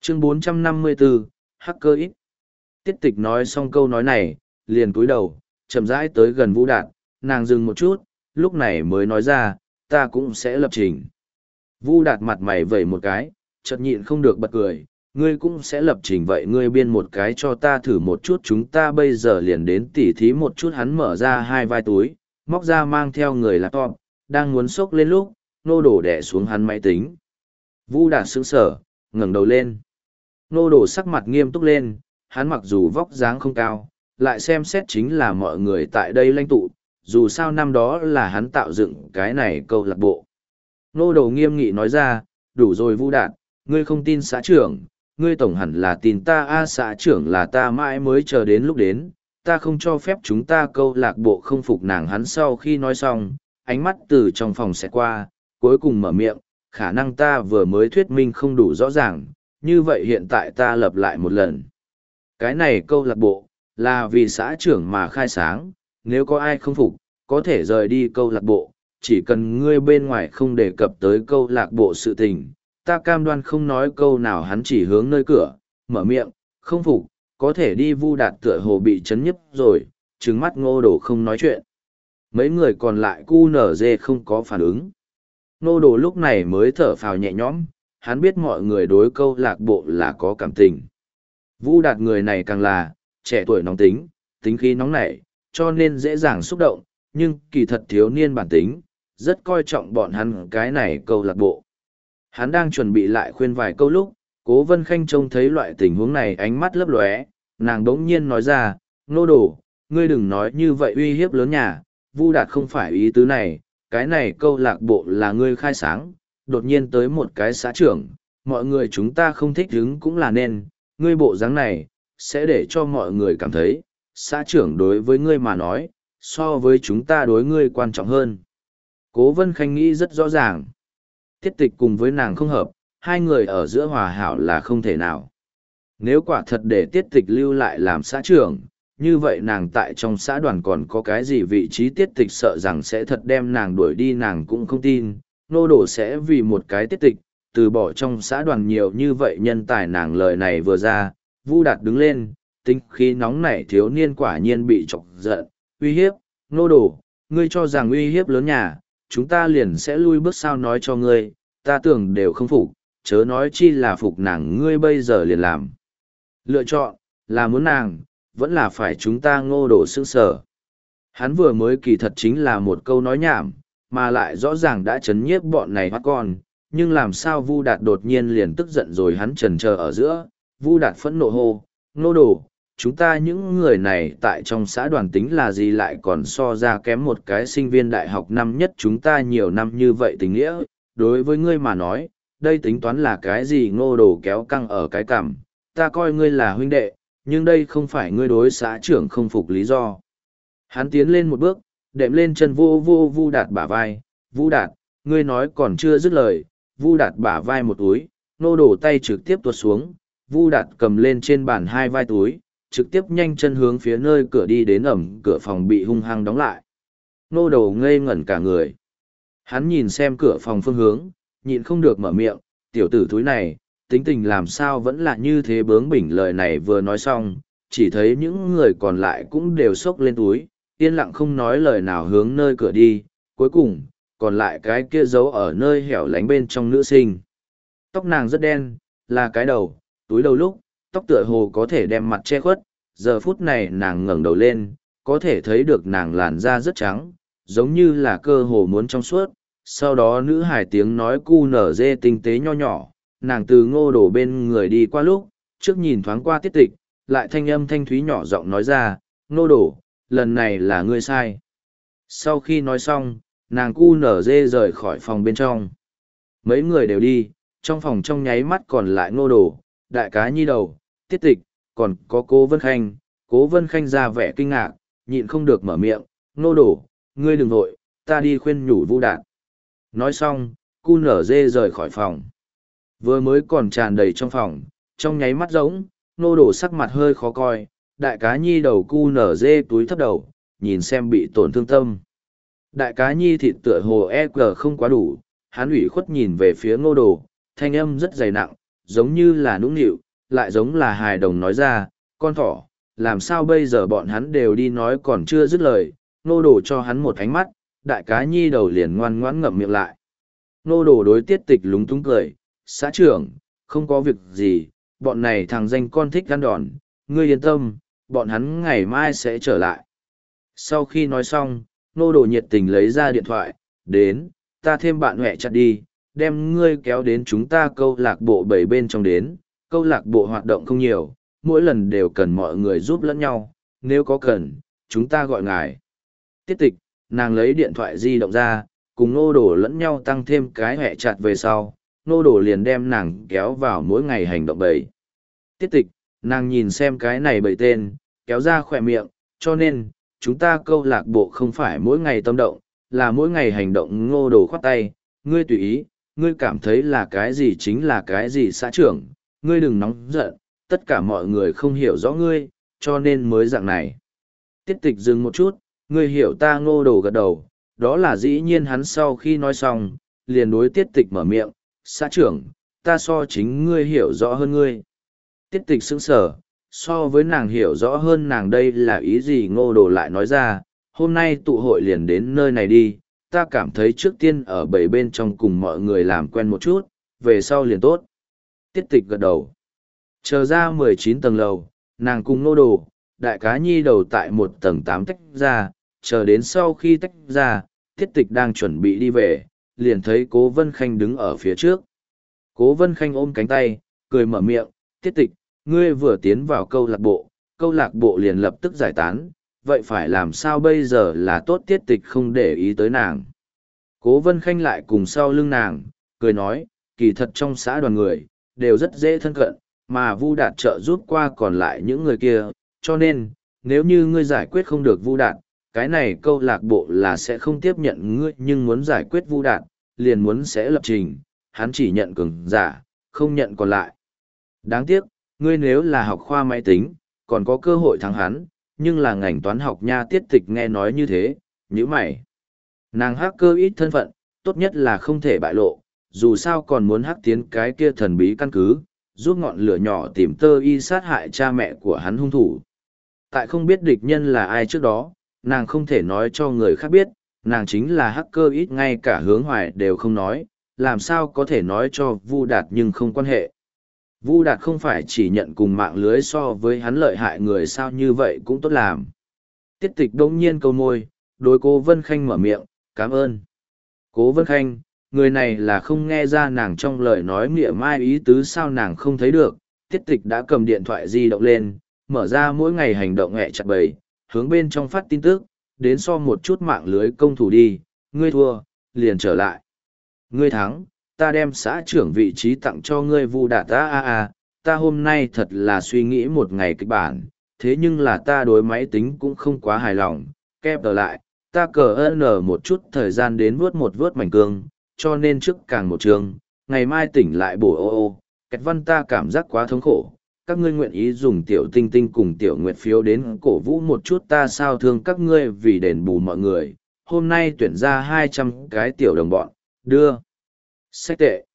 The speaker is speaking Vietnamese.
Chương 454, Hacker X. Tiết Tịch nói xong câu nói này, liền cúi đầu, chậm rãi tới gần Vũ Đạt, nàng dừng một chút, lúc này mới nói ra, ta cũng sẽ lập trình. Vũ Đạt mặt mày vẩy một cái, chợt nhịn không được bật cười, ngươi cũng sẽ lập trình vậy ngươi biên một cái cho ta thử một chút, chúng ta bây giờ liền đến tỉ thí một chút. Hắn mở ra hai vai túi, móc ra mang theo người laptop, đang muốn xốc lên lúc, Nô Đổ đè xuống hắn máy tính. Vũ Đạt sững sờ, ngẩng đầu lên. Nô Đổ sắc mặt nghiêm túc lên, hắn mặc dù vóc dáng không cao, lại xem xét chính là mọi người tại đây lãnh tụ, dù sao năm đó là hắn tạo dựng cái này câu lạc bộ. Nô Đổ nghiêm nghị nói ra, đủ rồi Vũ Đạt, ngươi không tin xã trưởng, ngươi tổng hẳn là tin ta a. Xã trưởng là ta mãi mới chờ đến lúc đến, ta không cho phép chúng ta câu lạc bộ không phục nàng. Hắn sau khi nói xong, ánh mắt từ trong phòng sẽ qua, cuối cùng mở miệng, khả năng ta vừa mới thuyết minh không đủ rõ ràng, như vậy hiện tại ta lặp lại một lần. Cái này câu lạc bộ, là vì xã trưởng mà khai sáng, nếu có ai không phục, có thể rời đi câu lạc bộ, chỉ cần ngươi bên ngoài không đề cập tới câu lạc bộ sự tình, ta cam đoan không nói câu nào. Hắn chỉ hướng nơi cửa, mở miệng, không phục, có thể đi. Vu Đạt tựa hồ bị chấn nhấp rồi, trừng mắt Ngô Đồ không nói chuyện. Mấy người còn lại cu nở dê không có phản ứng. Ngô Đồ lúc này mới thở phào nhẹ nhõm, hắn biết mọi người đối câu lạc bộ là có cảm tình. Vu Đạt người này càng là, trẻ tuổi nóng tính, tính khí nóng nảy, cho nên dễ dàng xúc động, nhưng kỳ thật thiếu niên bản tính, rất coi trọng bọn hắn cái này câu lạc bộ. Hắn đang chuẩn bị lại khuyên vài câu lúc, Cố Vân Khanh trông thấy loại tình huống này ánh mắt lấp lóe, nàng đống nhiên nói ra, Nô Đồ, ngươi đừng nói như vậy uy hiếp lớn nhà, Vu Đạt không phải ý tứ này, cái này câu lạc bộ là ngươi khai sáng, đột nhiên tới một cái xã trưởng, mọi người chúng ta không thích hứng cũng là nên, ngươi bộ dáng này, sẽ để cho mọi người cảm thấy, xã trưởng đối với ngươi mà nói, so với chúng ta đối ngươi quan trọng hơn. Cố Vân Khanh nghĩ rất rõ ràng. Tiết Tịch cùng với nàng không hợp, hai người ở giữa hòa hảo là không thể nào. Nếu quả thật để Tiết Tịch lưu lại làm xã trưởng, như vậy nàng tại trong xã đoàn còn có cái gì vị trí. Tiết Tịch sợ rằng sẽ thật đem nàng đuổi đi, nàng cũng không tin. Nô Đổ sẽ vì một cái Tiết Tịch, từ bỏ trong xã đoàn nhiều như vậy nhân tài. Nàng lời này vừa ra, Vu Đạt đứng lên, tính khí nóng nảy thiếu niên quả nhiên bị chọc giận, uy hiếp, Nô Đổ, ngươi cho rằng uy hiếp lớn nhà, chúng ta liền sẽ lui bước sao? Nói cho ngươi, ta tưởng đều không phục, chớ nói chi là phục nàng. Ngươi bây giờ liền làm lựa chọn, là muốn nàng, vẫn là phải chúng ta. Ngô Đổ sững sờ. Hắn vừa mới kỳ thật chính là một câu nói nhảm, mà lại rõ ràng đã chấn nhiếp bọn này bắt con, nhưng làm sao Vu Đạt đột nhiên liền tức giận rồi? Hắn chần chờ ở giữa, Vu Đạt phẫn nộ hô, Ngô Đồ, chúng ta những người này tại trong xã đoàn tính là gì, lại còn so ra kém một cái sinh viên đại học năm nhất chúng ta nhiều năm như vậy tình nghĩa, đối với ngươi mà nói, đây tính toán là cái gì? Ngô Đồ kéo căng ở cái cằm, ta coi ngươi là huynh đệ, nhưng đây không phải ngươi đối xã trưởng không phục lý do. Hắn tiến lên một bước, đệm lên chân vô Vu Đạt bả vai, Vu Đạt, ngươi nói còn chưa dứt lời, Vu Đạt bả vai một túi, Ngô Đồ tay trực tiếp tuột xuống, Vu Đạt cầm lên trên bàn hai vai túi, trực tiếp nhanh chân hướng phía nơi cửa đi đến. Cửa phòng bị hung hăng đóng lại. Ngô Đồ ngây ngẩn cả người. Hắn nhìn xem cửa phòng phương hướng, nhịn không được mở miệng, tiểu tử thúi này, tính tình làm sao vẫn là như thế bướng bỉnh. Lời này vừa nói xong, chỉ thấy những người còn lại cũng đều xốc lên túi, yên lặng không nói lời nào hướng nơi cửa đi. Cuối cùng, còn lại cái kia giấu ở nơi hẻo lánh bên trong nữ sinh. Tóc nàng rất đen, là cái đầu, túi đầu lúc, tóc tựa hồ có thể đem mặt che khuất, giờ phút này nàng ngẩng đầu lên, có thể thấy được nàng làn da rất trắng, giống như là cơ hồ muốn trong suốt. Sau đó nữ hài tiếng nói cu nở dê tinh tế nho nhỏ, nàng từ Ngô Đồ bên người đi qua lúc, trước nhìn thoáng qua Tiết Tịch, lại thanh âm thanh thúy nhỏ giọng nói ra, Ngô Đồ, lần này là ngươi sai. Sau khi nói xong, nàng cu nở dê rời khỏi phòng bên trong. Mấy người đều đi, trong phòng trong nháy mắt còn lại Ngô Đồ, Đại Cá Nhi Đầu, Tiết Tịch, còn có Cố Vân Khanh. Cố Vân Khanh ra vẻ kinh ngạc, nhịn không được mở miệng, Ngô Đồ, ngươi đừng vội, ta đi khuyên nhủ Vu Đạt. Nói xong, cu nở dê rời khỏi phòng. Vừa mới còn tràn đầy trong phòng, trong nháy mắt rỗng, Ngô Đồ sắc mặt hơi khó coi, Đại Cá Nhi Đầu cu nở dê túi thấp đầu, nhìn xem bị tổn thương tâm. Đại Cá Nhi thịt tựa hồ EQ không quá đủ, hắn ủy khuất nhìn về phía Ngô Đồ, thanh âm rất dày nặng, giống như là nũng nịu, lại giống là hài đồng nói ra, con thỏ, làm sao bây giờ bọn hắn đều đi nói còn chưa dứt lời, nô đồ cho hắn một ánh mắt, đại cá nhi đầu liền ngoan ngoãn ngậm miệng lại. Nô đồ đối tiết tịch lúng túng cười, xã trưởng, không có việc gì, bọn này thằng danh con thích ăn đòn, ngươi yên tâm, bọn hắn ngày mai sẽ trở lại. Sau khi nói xong, nô đồ nhiệt tình lấy ra điện thoại, đến, ta thêm bạn hẹ chặt đi, đem ngươi kéo đến chúng ta câu lạc bộ 7 bên trong đến, câu lạc bộ hoạt động không nhiều, mỗi lần đều cần mọi người giúp lẫn nhau, nếu có cần, chúng ta gọi ngài. Tiết tịch, nàng lấy điện thoại di động ra, cùng nô đồ lẫn nhau tăng thêm cái hẹ chặt về sau, nô đồ liền đem nàng kéo vào mỗi ngày hành động bầy. Tiết tịch, nàng nhìn xem cái này bầy tên, kéo ra khỏe miệng, cho nên, chúng ta câu lạc bộ không phải mỗi ngày tâm động, là mỗi ngày hành động. Ngô đồ khoát tay, ngươi tùy ý, ngươi cảm thấy là cái gì chính là cái gì xã trưởng, ngươi đừng nóng giận, tất cả mọi người không hiểu rõ ngươi, cho nên mới dạng này. Tiết tịch dừng một chút, ngươi hiểu ta. Ngô đồ gật đầu, đó là dĩ nhiên. Hắn sau khi nói xong, liền đối tiết tịch mở miệng, xã trưởng, ta so chính ngươi hiểu rõ hơn ngươi. Tiết tịch sững sờ, so với nàng hiểu rõ hơn nàng đây là ý gì. Ngô đồ lại nói ra, hôm nay tụ hội liền đến nơi này đi, ta cảm thấy trước tiên ở 7 bên trong cùng mọi người làm quen một chút, về sau liền tốt. Tiết tịch gật đầu. Chờ ra 19 tầng lầu, nàng cùng Ngô đồ, đại cá nhi đầu tại một tầng 8 tách ra, chờ đến sau khi tách ra, tiết tịch đang chuẩn bị đi về, liền thấy Cố Vân Khanh đứng ở phía trước. Cố Vân Khanh ôm cánh tay, cười mở miệng, tiết tịch, ngươi vừa tiến vào câu lạc bộ liền lập tức giải tán, vậy phải làm sao bây giờ là tốt. Tiết tịch không để ý tới nàng. Cố Vân Khanh lại cùng sau lưng nàng, cười nói, kỳ thật trong xã đoàn người, đều rất dễ thân cận, mà Vu Đạt trợ giúp qua còn lại những người kia, cho nên, nếu như ngươi giải quyết không được Vu Đạt, cái này câu lạc bộ là sẽ không tiếp nhận ngươi, nhưng muốn giải quyết Vu Đạt, liền muốn sẽ lập trình, hắn chỉ nhận cường giả, không nhận còn lại. Đáng tiếc, ngươi nếu là học khoa máy tính, còn có cơ hội thắng hắn, nhưng là ngành toán học nha. Tiết tịch nghe nói như thế, nhíu mày. Nàng hacker ít thân phận, tốt nhất là không thể bại lộ, dù sao còn muốn hack tiến cái kia thần bí căn cứ, giúp ngọn lửa nhỏ tìm tơ y sát hại cha mẹ của hắn hung thủ. Tại không biết địch nhân là ai trước đó, nàng không thể nói cho người khác biết, nàng chính là hacker ít, ngay cả Hướng Hoài đều không nói, làm sao có thể nói cho Vu Đạt nhưng không quan hệ. Vu Đạt không phải chỉ nhận cùng mạng lưới so với hắn lợi hại người sao, như vậy cũng tốt làm. Tiết tịch đông nhiên câu môi, đối Cố Vân Khanh mở miệng, cảm ơn. Cố Vân Khanh, người này là không nghe ra nàng trong lời nói mỉa mai ý tứ sao, nàng không thấy được. Tiết tịch đã cầm điện thoại di động lên, mở ra mỗi ngày hành động hẹ chặt bầy, hướng bên trong phát tin tức, đến so một chút mạng lưới công thủ đi, ngươi thua, liền trở lại. Ngươi thắng, ta đem xã trưởng vị trí tặng cho ngươi. Vu Đạt, ta hôm nay thật là suy nghĩ một ngày kịch bản, thế nhưng là ta đối máy tính cũng không quá hài lòng, kẹp trở lại, ta cờ ơn một chút thời gian đến vớt mảnh cương, cho nên trước càng một trường, ngày mai tỉnh lại bổ kẹt văn ta cảm giác quá thống khổ. Các ngươi nguyện ý dùng tiểu tinh tinh cùng tiểu nguyệt phiếu đến cổ vũ một chút ta sao, thương các ngươi vì đền bù mọi người, hôm nay tuyển ra 200 cái tiểu đồng bọn, đưa. Sách tệ.